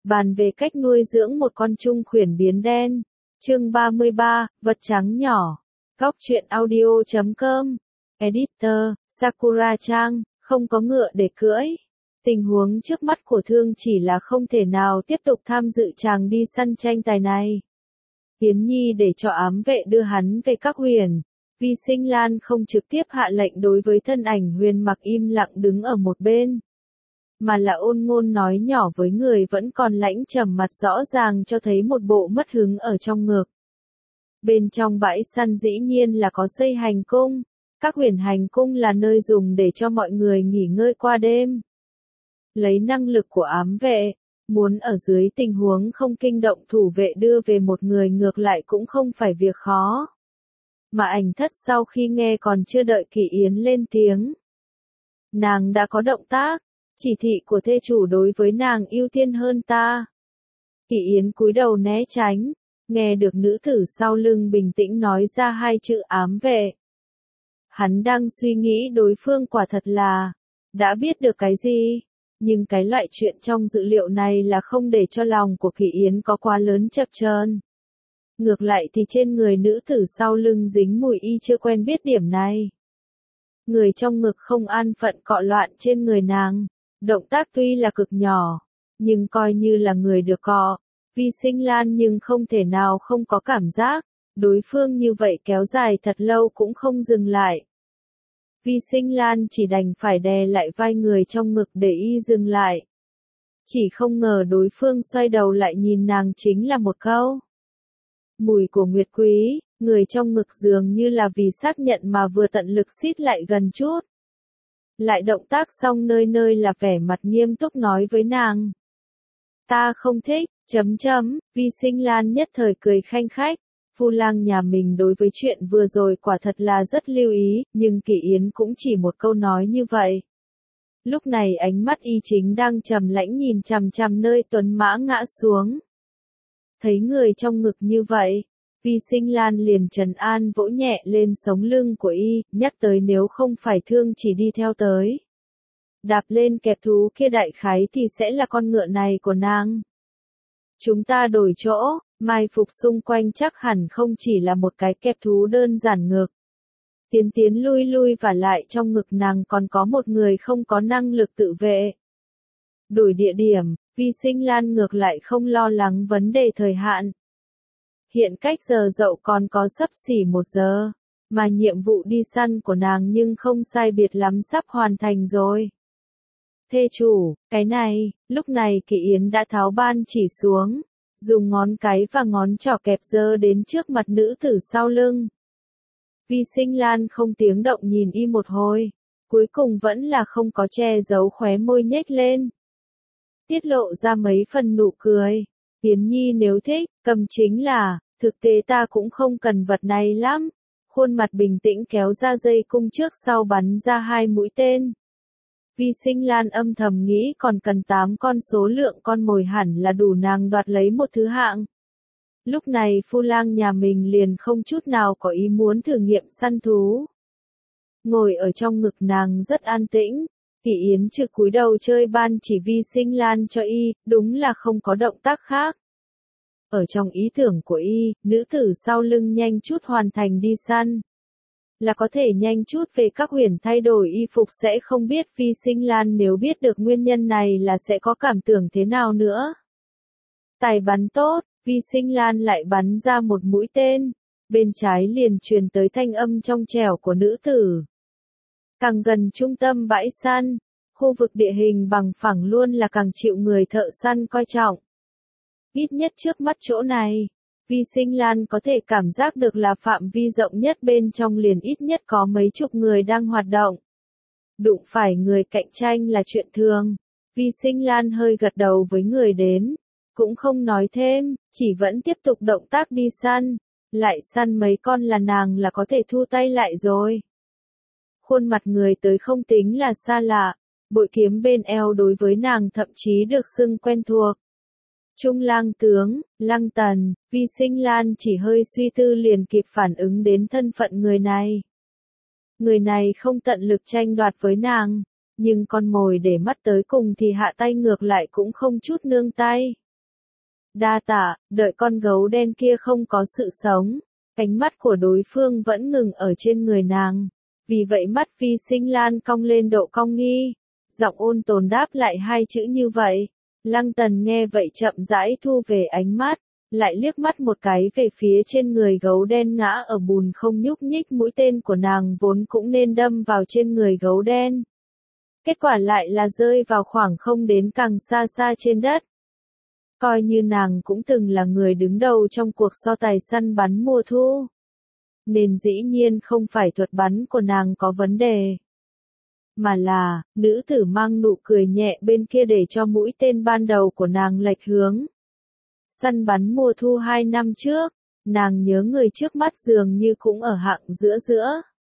Bàn về cách nuôi dưỡng một con trung khuyển biến đen. Chương 33, vật trắng nhỏ. Góc truyện audio.com. Editor, Sakura Trang, không có ngựa để cưỡi. Tình huống trước mắt của Thương chỉ là không thể nào tiếp tục tham dự chàng đi săn tranh tài này. Yến Nhi để cho ám vệ đưa hắn về các huyền. Vi Sinh Lan không trực tiếp hạ lệnh đối với thân ảnh Huyền Mặc im lặng đứng ở một bên, mà là ôn ngôn nói nhỏ với người vẫn còn lãnh trầm mặt, rõ ràng cho thấy một bộ mất hứng ở trong ngực. Bên trong bãi săn dĩ nhiên là có xây hành cung. Các huyền hành cung là nơi dùng để cho mọi người nghỉ ngơi qua đêm. Lấy năng lực của ám vệ, muốn ở dưới tình huống không kinh động thủ vệ đưa về một người ngược lại cũng không phải việc khó. Mà Ảnh Thất sau khi nghe còn chưa đợi Kỷ Yến lên tiếng, nàng đã có động tác. Chỉ thị của thê chủ đối với nàng ưu tiên hơn ta. Kỷ Yến cúi đầu né tránh, nghe được nữ tử sau lưng bình tĩnh nói ra hai chữ ám vệ. Hắn đang suy nghĩ đối phương quả thật là đã biết được cái gì, nhưng cái loại chuyện trong dữ liệu này là không để cho lòng của Kỷ Yến có quá lớn chập chờn. Ngược lại thì trên người nữ tử sau lưng dính mùi y chưa quen biết điểm này. Người trong ngực không an phận cọ loạn trên người nàng. Động tác tuy là cực nhỏ, nhưng coi như là người được cọ. Vi Sinh Lan nhưng không thể nào không có cảm giác, đối phương như vậy kéo dài thật lâu cũng không dừng lại. Vi Sinh Lan chỉ đành phải đè lại vai người trong ngực để y dừng lại. Chỉ không ngờ đối phương xoay đầu lại nhìn nàng chính là một câu. Mùi của Nguyệt Quý, người trong ngực dường như là vì xác nhận mà vừa tận lực xít lại gần chút. Lại động tác xong nơi nơi là vẻ mặt nghiêm túc nói với nàng. Ta không thích, Vi Sinh Lan nhất thời cười khanh khách. Phu lang nhà mình đối với chuyện vừa rồi quả thật là rất lưu ý, nhưng Kỷ Yến cũng chỉ một câu nói như vậy. Lúc này ánh mắt y chính đang trầm lãnh nhìn chằm chằm nơi tuấn mã ngã xuống. Thấy người trong ngực như vậy, Vi Sinh Lan liền trấn an vỗ nhẹ lên sống lưng của y, nhắc tới nếu không phải Thương chỉ đi theo tới. Đạp lên kẹp thú kia đại khái thì sẽ là con ngựa này của nàng. Chúng ta đổi chỗ, mai phục xung quanh chắc hẳn không chỉ là một cái kẹp thú đơn giản ngược. Tiến tiến lui lui và lại trong ngực nàng còn có một người không có năng lực tự vệ. Đổi địa điểm, Vi Sinh Lan ngược lại không lo lắng vấn đề thời hạn. Hiện cách giờ dậu còn có xấp xỉ 1 giờ, mà nhiệm vụ đi săn của nàng nhưng không sai biệt lắm sắp hoàn thành rồi. Thê chủ, cái này, lúc này Kỷ Yến đã tháo ban chỉ xuống, dùng ngón cái và ngón trỏ kẹp giơ đến trước mặt nữ tử sau lưng. Vi Sinh Lan không tiếng động nhìn y một hồi, cuối cùng vẫn là không có che giấu khóe môi nhếch lên. Tiết lộ ra mấy phần nụ cười. Yến Nhi nếu thích, cầm chính là, thực tế ta cũng không cần vật này lắm. Khuôn mặt bình tĩnh kéo ra dây cung trước sau bắn ra 2 mũi tên. Vi Sinh Lan âm thầm nghĩ còn cần 8 con số lượng con mồi hẳn là đủ nàng đoạt lấy một thứ hạng. Lúc này phu lang nhà mình liền không chút nào có ý muốn thử nghiệm săn thú. Ngồi ở trong ngực nàng rất an tĩnh. Kỷ Yến trực cúi đầu chơi ban chỉ Vi Sinh Lan cho y, đúng là không có động tác khác. Ở trong ý tưởng của y, nữ tử sau lưng nhanh chút hoàn thành đi săn. Là có thể nhanh chút về các huyền thay đổi y phục, sẽ không biết Vi Sinh Lan nếu biết được nguyên nhân này là sẽ có cảm tưởng thế nào nữa. Tài bắn tốt, Vi Sinh Lan lại bắn ra một mũi tên. Bên trái liền truyền tới thanh âm trong trẻo của nữ tử. Càng gần trung tâm bãi săn, khu vực địa hình bằng phẳng luôn là càng chịu người thợ săn coi trọng. Ít nhất trước mắt chỗ này, Vi Sinh Lan có thể cảm giác được là phạm vi rộng nhất bên trong liền ít nhất có mấy chục người đang hoạt động. Đụng phải người cạnh tranh là chuyện thường. Vi Sinh Lan hơi gật đầu với người đến, cũng không nói thêm, chỉ vẫn tiếp tục động tác đi săn. Lại săn mấy con là nàng là có thể thu tay lại rồi. Khuôn mặt người tới không tính là xa lạ, bội kiếm bên eo đối với nàng thậm chí được xưng quen thuộc. Trung lang tướng, Lăng Tần, Vi Sinh Lan chỉ hơi suy tư liền kịp phản ứng đến thân phận người này. Người này không tận lực tranh đoạt với nàng, nhưng con mồi để mắt tới cùng thì hạ tay ngược lại cũng không chút nương tay. Đa tạ, đợi con gấu đen kia không có sự sống. Ánh mắt của đối phương vẫn ngừng ở trên người nàng. Vì vậy mắt Vi Sinh Lan cong lên độ cong nghi. Giọng ôn tồn đáp lại hai chữ như vậy. Lăng Tần nghe vậy chậm rãi thu về ánh mắt. Lại liếc mắt một cái về phía trên người gấu đen ngã ở bùn không nhúc nhích, mũi tên của nàng vốn cũng nên đâm vào trên người gấu đen. Kết quả lại là rơi vào khoảng không đến càng xa xa trên đất. Coi như nàng cũng từng là người đứng đầu trong cuộc so tài săn bắn mùa thu. Nên dĩ nhiên không phải thuật bắn của nàng có vấn đề. Mà là, nữ tử mang nụ cười nhẹ bên kia để cho mũi tên ban đầu của nàng lệch hướng. Săn bắn mùa thu 2 năm trước, nàng nhớ người trước mắt dường như cũng ở hạng giữa giữa.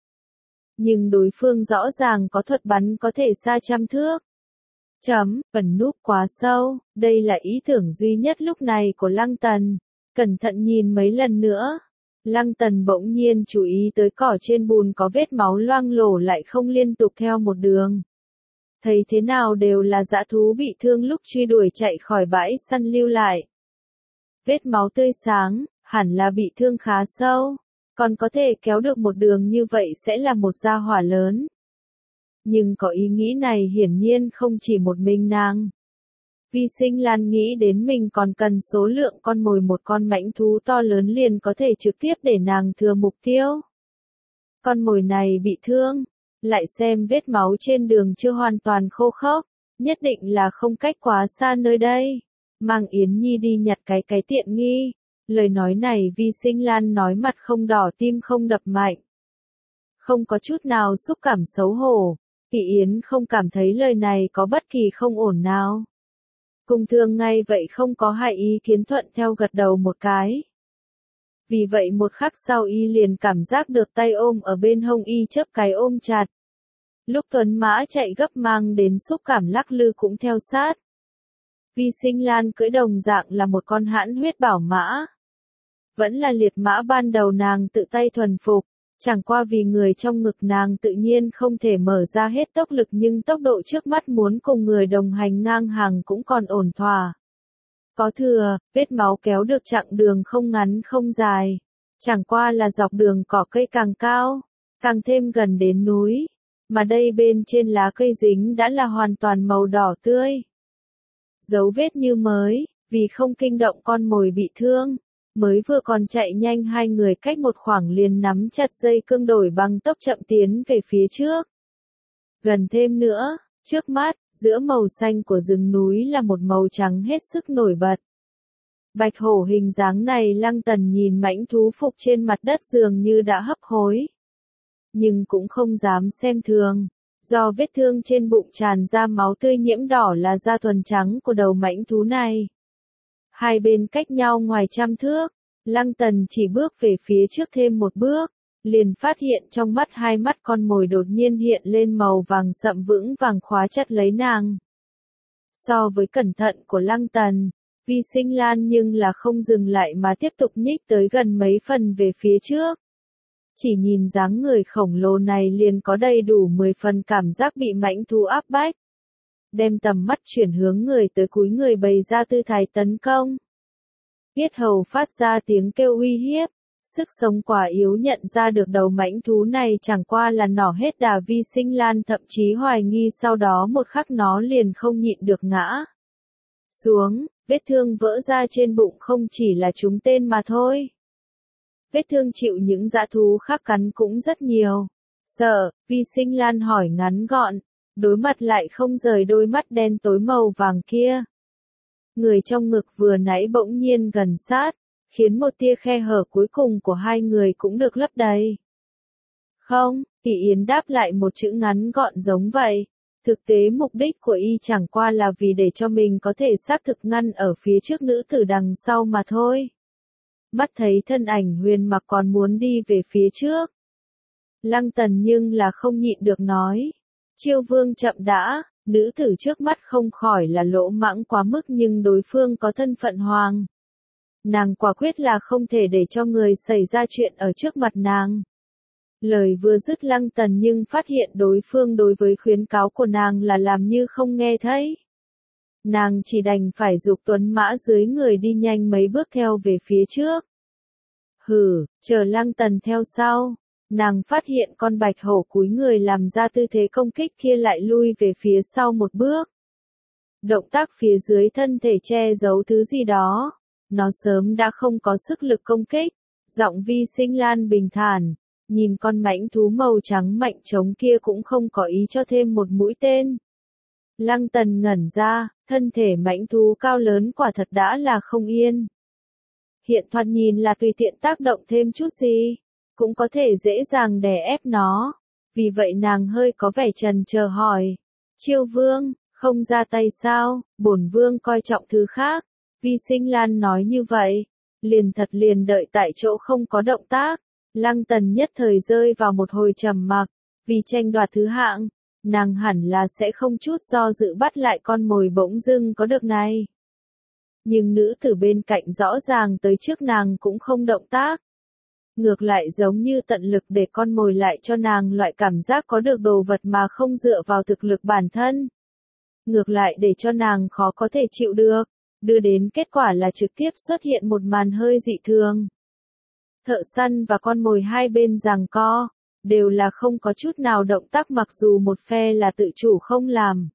Nhưng đối phương rõ ràng có thuật bắn có thể xa trăm thước. Phần núp quá sâu, đây là ý tưởng duy nhất lúc này của Lăng Tần. Cẩn thận nhìn mấy lần nữa. Lăng Tần bỗng nhiên chú ý tới cỏ trên bùn có vết máu loang lổ lại không liên tục theo một đường. Thấy thế nào đều là dã thú bị thương lúc truy đuổi chạy khỏi bãi săn lưu lại. Vết máu tươi sáng, hẳn là bị thương khá sâu. Còn có thể kéo được một đường như vậy sẽ là một gia hỏa lớn. Nhưng có ý nghĩ này hiển nhiên không chỉ một mình nàng. Vi Sinh Lan nghĩ đến mình còn cần số lượng con mồi, một con mãnh thú to lớn liền có thể trực tiếp để nàng thừa mục tiêu. Con mồi này bị thương, lại xem vết máu trên đường chưa hoàn toàn khô khốc, nhất định là không cách quá xa nơi đây. Mang Yến Nhi đi nhặt cái tiện nghi. Lời nói này Vi Sinh Lan nói mặt không đỏ tim không đập mạnh. Không có chút nào xúc cảm xấu hổ. Kỷ Yến không cảm thấy lời này có bất kỳ không ổn nào. Cung Thương ngay vậy không có hại ý kiến, thuận theo gật đầu một cái. Vì vậy một khắc sau y liền cảm giác được tay ôm ở bên hông y chớp cái ôm chặt. Lúc tuấn mã chạy gấp mang đến xúc cảm lắc lư cũng theo sát. Vi Sinh Lan cưỡi đồng dạng là một con hãn huyết bảo mã. Vẫn là liệt mã ban đầu nàng tự tay thuần phục. Chẳng qua vì người trong ngực nàng tự nhiên không thể mở ra hết tốc lực, nhưng tốc độ trước mắt muốn cùng người đồng hành ngang hàng cũng còn ổn thỏa. Có thừa, vết máu kéo được chặng đường không ngắn không dài. Chẳng qua là dọc đường cỏ cây càng cao, càng thêm gần đến núi. Mà đây bên trên lá cây dính đã là hoàn toàn màu đỏ tươi. Dấu vết như mới, vì không kinh động con mồi bị thương. Mới vừa còn chạy nhanh hai người cách một khoảng liền nắm chặt dây cương đổi bằng tốc chậm tiến về phía trước. Gần thêm nữa, trước mắt, giữa màu xanh của rừng núi là một màu trắng hết sức nổi bật. Bạch hổ hình dáng này Lăng Tần nhìn mãnh thú phục trên mặt đất dường như đã hấp hối. Nhưng cũng không dám xem thường. Do vết thương trên bụng tràn ra máu tươi nhiễm đỏ là da thuần trắng của đầu mãnh thú này. Hai bên cách nhau ngoài trăm thước, Lăng Tần chỉ bước về phía trước thêm một bước, liền phát hiện trong mắt hai mắt con mồi đột nhiên hiện lên màu vàng sậm vững vàng khóa chặt lấy nàng. So với cẩn thận của Lăng Tần, Vi Sinh Lan nhưng là không dừng lại mà tiếp tục nhích tới gần mấy phần về phía trước. Chỉ nhìn dáng người khổng lồ này liền có đầy đủ 10 phần cảm giác bị mãnh thú áp bách. Đem tầm mắt chuyển hướng người tới, cúi người bày ra tư thái tấn công. Yết hầu phát ra tiếng kêu uy hiếp, sức sống quả yếu nhận ra được đầu mãnh thú này chẳng qua là nỏ hết đà. Vi Sinh Lan thậm chí hoài nghi sau đó một khắc nó liền không nhịn được ngã xuống, vết thương vỡ ra trên bụng không chỉ là trúng tên mà thôi. Vết thương chịu những dã thú khác cắn cũng rất nhiều. Sợ, Vi Sinh Lan hỏi ngắn gọn, đối mặt lại không rời đôi mắt đen tối màu vàng kia. Người trong ngực vừa nãy bỗng nhiên gần sát, khiến một tia khe hở cuối cùng của hai người cũng được lấp đầy. Không, Kỷ Yến đáp lại một chữ ngắn gọn giống vậy. Thực tế mục đích của y chẳng qua là vì để cho mình có thể xác thực ngăn ở phía trước nữ tử đằng sau mà thôi. Mắt thấy thân ảnh Huyền Mặc còn muốn đi về phía trước. Lăng Tần nhưng là không nhịn được nói. Chiêu Vương chậm đã, nữ tử trước mắt không khỏi là lỗ mãng quá mức, nhưng đối phương có thân phận hoàng. Nàng quả quyết là không thể để cho người xảy ra chuyện ở trước mặt nàng. Lời vừa dứt Lăng Tần nhưng phát hiện đối phương đối với khuyến cáo của nàng là làm như không nghe thấy. nàng chỉ đành phải giục tuấn mã dưới người đi nhanh mấy bước theo về phía trước. Hử, chờ Lăng Tần theo sau, nàng phát hiện con bạch hổ cúi người làm ra tư thế công kích kia lại lui về phía sau một bước. Động tác phía dưới thân thể che giấu thứ gì đó, nó sớm đã không có sức lực công kích. Giọng Vi Sinh Lan bình thản, nhìn con mãnh thú màu trắng mạnh trống kia cũng không có ý cho thêm một mũi tên. Lăng Tần ngẩn ra, thân thể mãnh thú cao lớn quả thật đã là không yên. Hiện thoạt nhìn là tùy tiện tác động thêm chút gì, cũng có thể dễ dàng đè ép nó. Vì vậy nàng hơi có vẻ trần chờ hỏi, Chiêu Vương, không ra tay sao, bổn vương coi trọng thứ khác. Vi Sinh Lan nói như vậy, liền đợi tại chỗ không có động tác. Lăng Tần nhất thời rơi vào một hồi trầm mặc, vì tranh đoạt thứ hạng, nàng hẳn là sẽ không chút do dự bắt lại con mồi bỗng dưng có được này. Nhưng nữ tử bên cạnh rõ ràng tới trước nàng cũng không động tác. Ngược lại giống như tận lực để con mồi lại cho nàng loại cảm giác có được đồ vật mà không dựa vào thực lực bản thân. Ngược lại để cho nàng khó có thể chịu được, đưa đến kết quả là trực tiếp xuất hiện một màn hơi dị thường. Thợ săn và con mồi hai bên giằng co, đều là không có chút nào động tác mặc dù một phe là tự chủ không làm.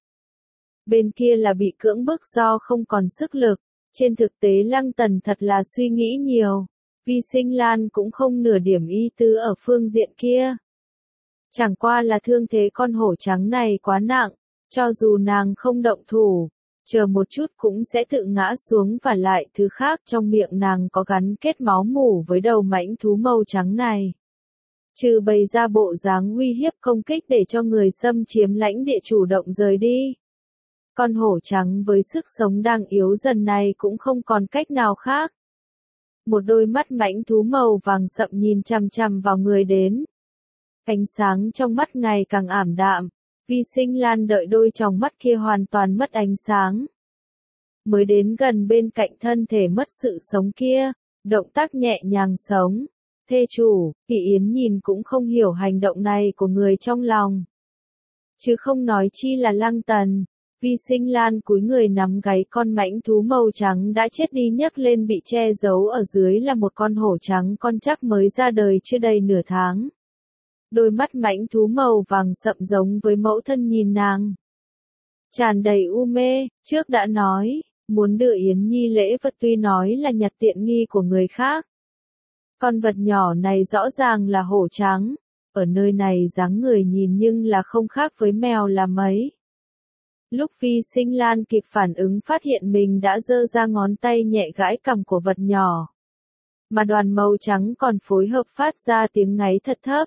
Bên kia là bị cưỡng bức do không còn sức lực, trên thực tế Lăng Tần thật là suy nghĩ nhiều, Vi Sinh Lan cũng không nửa điểm ý tứ ở phương diện kia. Chẳng qua là thương thế con hổ trắng này quá nặng, cho dù nàng không động thủ, chờ một chút cũng sẽ tự ngã xuống và lại thứ khác trong miệng nàng có gắn kết máu mủ với đầu mãnh thú màu trắng này. Trừ bày ra bộ dáng uy hiếp công kích để cho người xâm chiếm lãnh địa chủ động rời đi. Con hổ trắng với sức sống đang yếu dần này cũng không còn cách nào khác. Một đôi mắt mãnh thú màu vàng sậm nhìn chằm chằm vào người đến. Ánh sáng trong mắt ngày càng ảm đạm. Vi Sinh Lan đợi đôi tròng mắt kia hoàn toàn mất ánh sáng. Mới đến gần bên cạnh thân thể mất sự sống kia, động tác nhẹ nhàng sống. Thê chủ, Kỷ Yến nhìn cũng không hiểu hành động này của người trong lòng. Chứ không nói chi là Lăng Tần. Vi Sinh Lan cúi người nắm gáy con mãnh thú màu trắng đã chết đi nhấc lên bị che giấu ở dưới là một con hổ trắng con chắc mới ra đời chưa đầy nửa tháng. Đôi mắt mãnh thú màu vàng sậm giống với mẫu thân nhìn nàng. Tràn đầy u mê, trước đã nói, muốn đưa Yến Nhi lễ vật tuy nói là nhặt tiện nghi của người khác. Con vật nhỏ này rõ ràng là hổ trắng, ở nơi này dáng người nhìn nhưng là không khác với mèo là mấy. Lúc Vi Sinh Lan kịp phản ứng phát hiện mình đã giơ ra ngón tay nhẹ gãi cằm của vật nhỏ. Mà đoàn màu trắng còn phối hợp phát ra tiếng ngáy thật thấp.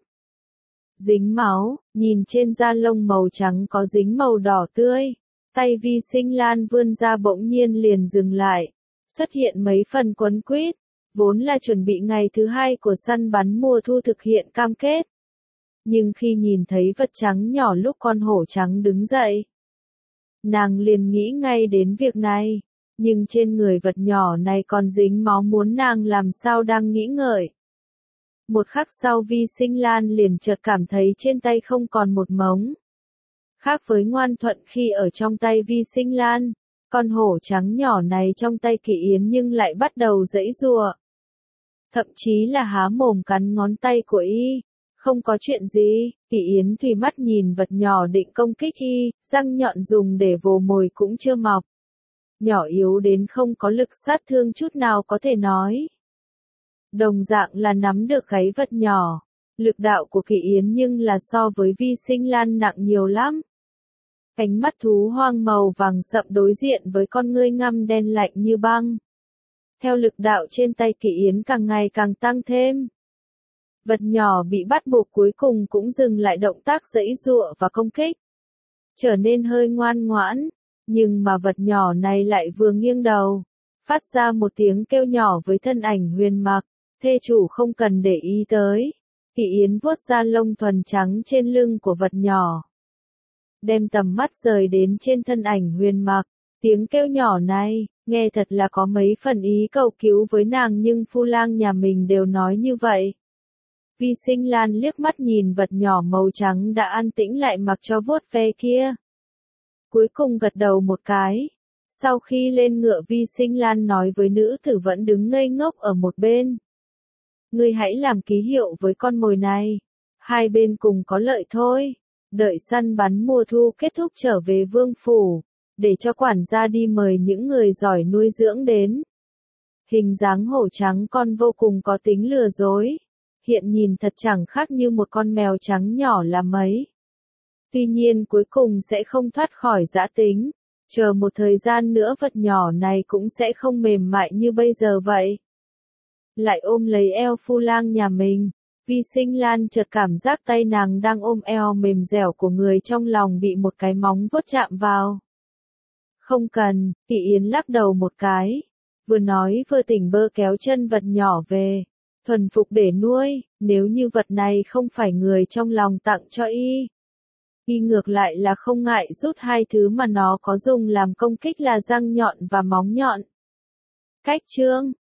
Dính máu, nhìn trên da lông màu trắng có dính màu đỏ tươi. Tay Vi Sinh Lan vươn ra bỗng nhiên liền dừng lại. Xuất hiện mấy phần quấn quýt. Vốn là chuẩn bị ngày thứ hai của săn bắn mùa thu thực hiện cam kết. Nhưng khi nhìn thấy vật trắng nhỏ lúc con hổ trắng đứng dậy, nàng liền nghĩ ngay đến việc này. Nhưng trên người vật nhỏ này còn dính máu muốn nàng làm sao đang nghĩ ngợi. Một khắc sau Vi Sinh Lan liền chợt cảm thấy trên tay không còn một mống. Khác với ngoan thuận khi ở trong tay Vi Sinh Lan, con hổ trắng nhỏ này trong tay Kỷ Yến nhưng lại bắt đầu giãy giụa. Thậm chí là há mồm cắn ngón tay của y. Không có chuyện gì, Kỷ Yến thủy mắt nhìn vật nhỏ định công kích y, răng nhọn dùng để vồ mồi cũng chưa mọc. Nhỏ yếu đến không có lực sát thương chút nào có thể nói. Đồng dạng là nắm được gáy vật nhỏ. Lực đạo của Kỷ Yến nhưng là so với Vi Sinh Lan nặng nhiều lắm. Cánh mắt thú hoang màu vàng sậm đối diện với con ngươi ngăm đen lạnh như băng. Theo lực đạo trên tay Kỷ Yến càng ngày càng tăng thêm. Vật nhỏ bị bắt buộc cuối cùng cũng dừng lại động tác giãy giụa và công kích. Trở nên hơi ngoan ngoãn, nhưng mà vật nhỏ này lại vừa nghiêng đầu, phát ra một tiếng kêu nhỏ với thân ảnh Huyền Mặc, thê chủ không cần để ý tới. Kỷ Yến vuốt ra lông thuần trắng trên lưng của vật nhỏ. Đem tầm mắt rời đến trên thân ảnh Huyền Mặc, tiếng kêu nhỏ này, nghe thật là có mấy phần ý cầu cứu với nàng nhưng phu lang nhà mình đều nói như vậy. Vi Sinh Lan liếc mắt nhìn vật nhỏ màu trắng đã an tĩnh lại mặc cho vuốt ve kia. Cuối cùng gật đầu một cái. Sau khi lên ngựa Vi Sinh Lan nói với nữ tử vẫn đứng ngây ngốc ở một bên. Ngươi hãy làm ký hiệu với con mồi này. Hai bên cùng có lợi thôi. Đợi săn bắn mùa thu kết thúc trở về vương phủ. Để cho quản gia đi mời những người giỏi nuôi dưỡng đến. Hình dáng hổ trắng con vô cùng có tính lừa dối. Hiện nhìn thật chẳng khác như một con mèo trắng nhỏ là mấy. Tuy nhiên cuối cùng sẽ không thoát khỏi dã tính. Chờ một thời gian nữa vật nhỏ này cũng sẽ không mềm mại như bây giờ vậy. Lại ôm lấy eo Phu Lang nhà mình. Vi Sinh Lan chợt cảm giác tay nàng đang ôm eo mềm dẻo của người trong lòng bị một cái móng vuốt chạm vào. Không cần, Kỷ Yến lắc đầu một cái. Vừa nói vừa tỉnh bơ kéo chân vật nhỏ về. Thuần phục để nuôi, nếu như vật này không phải người trong lòng tặng cho y ngược lại là không ngại rút hai thứ mà nó có dùng làm công kích là răng nhọn và móng nhọn. Cách chương